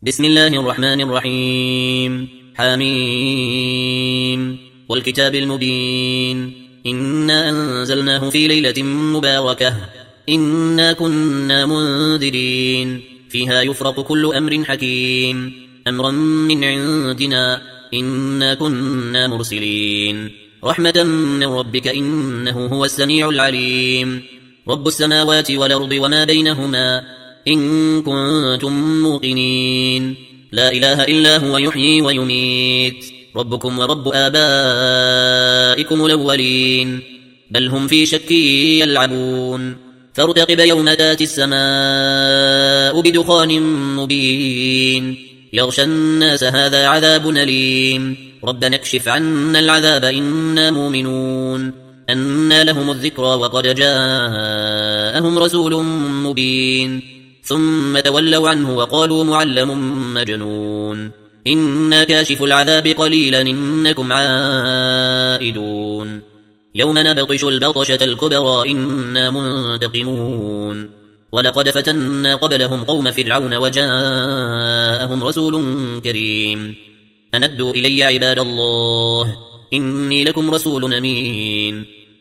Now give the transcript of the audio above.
بسم الله الرحمن الرحيم حميم والكتاب المبين إنا أنزلناه في ليلة مباركة إنا كنا منذرين فيها يفرق كل أمر حكيم أمرا من عندنا إنا كنا مرسلين رحمة من ربك إنه هو السميع العليم رب السماوات والأرض وما بينهما إن كنتم موقنين لا إله إلا هو يحيي ويميت ربكم ورب آبائكم الأولين بل هم في شك يلعبون فارتقب يوم تاتي السماء بدخان مبين يغشى الناس هذا عذاب أليم ربنا اكشف عنا العذاب إنا مؤمنون أنى لهم الذكرى وقد جاءهم رسول مبين ثم تولوا عنه وقالوا معلم مجنون إنا كاشف العذاب قليلا إنكم عائدون يوم نبطش البطشة الكبرى إنا منتقمون ولقد فتنا قبلهم قوم فرعون وجاءهم رسول كريم أندوا إلي عباد الله إني لكم رسول أمين